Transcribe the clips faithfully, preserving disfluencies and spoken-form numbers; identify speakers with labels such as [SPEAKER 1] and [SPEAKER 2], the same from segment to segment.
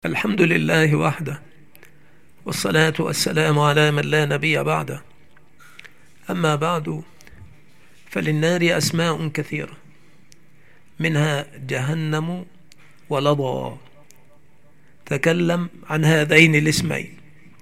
[SPEAKER 1] الحمد لله وحده، والصلاة والسلام على من لا نبي بعده. أما بعد، فللنار أسماء كثيرة، منها جهنم ولظى. تكلم عن هذين الاسمين.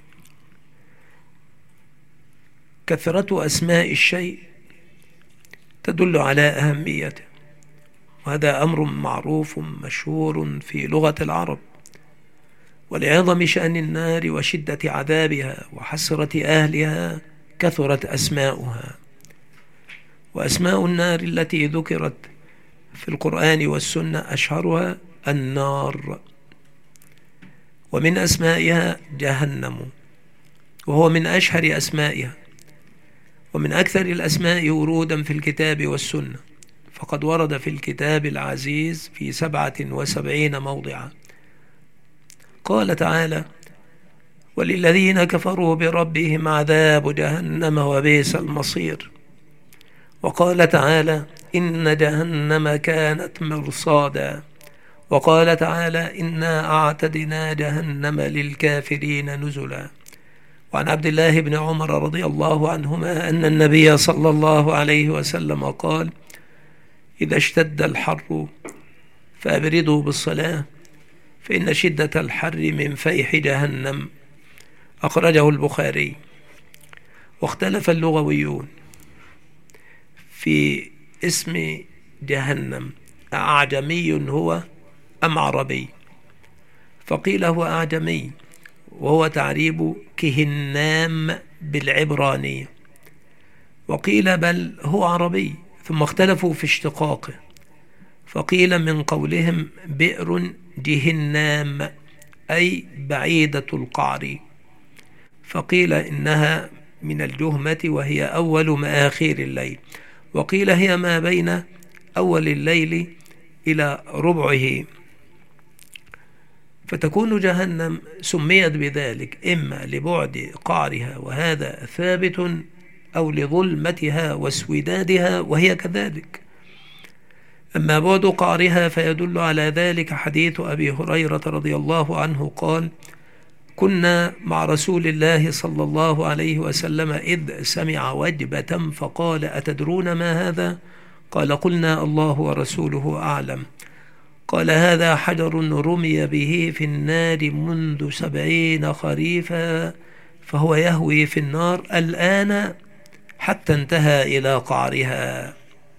[SPEAKER 1] كثرة أسماء الشيء تدل على أهميته، وهذا أمر معروف مشهور في لغة العرب. ولعظم شأن النار وشدة عذابها وحسرة أهلها كثرت أسماؤها. وأسماء النار التي ذكرت في القرآن والسنة أشهرها النار، ومن أسمائها جهنم، وهو من أشهر أسمائها ومن أكثر الأسماء ورودا في الكتاب والسنة، فقد ورد في الكتاب العزيز في سبعة وسبعين موضعا. قال تعالى: وللذين كفروا بربهم عذاب جهنم وبئس المصير. وقال تعالى: إن جهنم كانت مرصادا. وقال تعالى: إنا أعتدنا جهنم للكافرين نزلا. وعن عبد الله بن عمر رضي الله عنهما أن النبي صلى الله عليه وسلم قال: إذا اشتد الحر فأبردوا بالصلاة، فإن شدة الحر من فيح جهنم. أخرجه البخاري. واختلف اللغويون في اسم جهنم، أعجمي هو أم عربي؟ فقيل هو أعجمي، وهو تعريب كهنام بالعبرانية. وقيل بل هو عربي، ثم اختلفوا في اشتقاقه، فقيل من قولهم بئر جهنام أي بعيدة القعر، فقيل إنها من الجهمة وهي أول مآخير الليل، وقيل هي ما بين أول الليل إلى ربعه. فتكون جهنم سميت بذلك إما لبعد قعرها وهذا ثابت، أو لظلمتها واسودادها وهي كذلك. أما بعد قعرها فيدل على ذلك حديث أبي هريرة رضي الله عنه قال: كنا مع رسول الله صلى الله عليه وسلم إذ سمع وجبة فقال: أتدرون ما هذا؟ قال: قلنا الله ورسوله أعلم. قال: هذا حجر رمي به في النار منذ سبعين خريفا، فهو يهوي في النار الآن حتى انتهى إلى قعرها.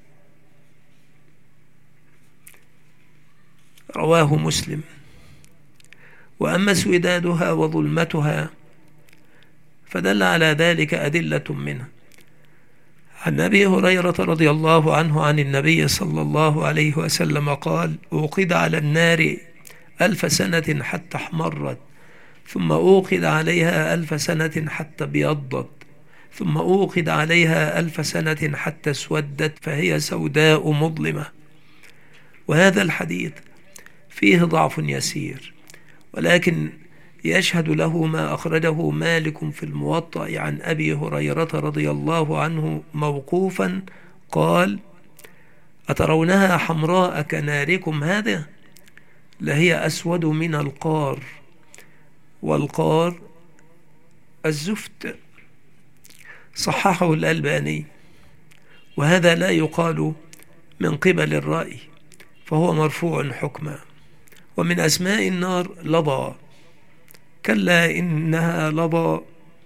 [SPEAKER 1] رواه مسلم. وأما اسودادها وظلمتها فدل على ذلك أدلة منها. عن أبي هريرة رضي الله عنه عن النبي صلى الله عليه وسلم قال: أوقد على النار ألف سنة حتى احمرت، ثم أوقد عليها ألف سنة حتى ابيضت، ثم أوقد عليها ألف سنة حتى اسودت، فهي سوداء مظلمة. وهذا الحديث فيه ضعف يسير، ولكن يشهد له ما أخرجه مالك في الموطأ عن أبي هريرة رضي الله عنه موقوفا قال: أترونها حمراء كناركم هذا؟ لهي أسود من القار، والقار الزفت. صححه الألباني. وهذا لا يقال من قبل الرأي، فهو مرفوع حكما. ومن أسماء النار لظى. كلا إنها لظى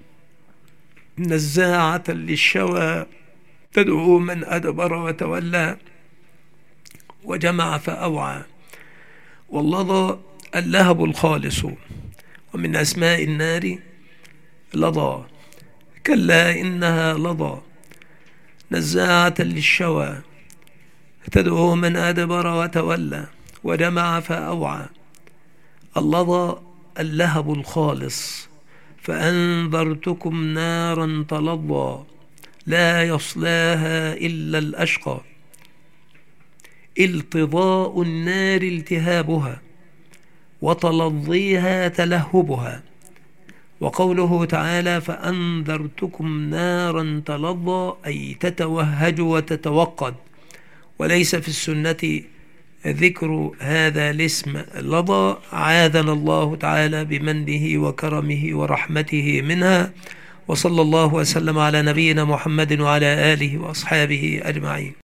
[SPEAKER 1] نزاعة للشوى تدعو من أدبر وتولى وجمع فأوعى. واللظى اللهب الخالص. ومن أسماء النار لظى. كلا إنها لظى نزاعة للشوى تدعو من أدبر وتولى وجمع فأوعى. اللظى اللهب الخالص. فأنذرتكم نارا تلظى لا يصلاها إلا الأشقى. التظاء النار التهابها، وتلظيها تلهبها. وقوله تعالى: فأنذرتكم نارا تلظى أي تتوهج وتتوقد. وليس في السنة ذكر هذا الاسم لظى عاذنا الله تعالى بمنه وكرمه ورحمته منها. وصلى الله وسلم على نبينا محمد وعلى آله وأصحابه أجمعين.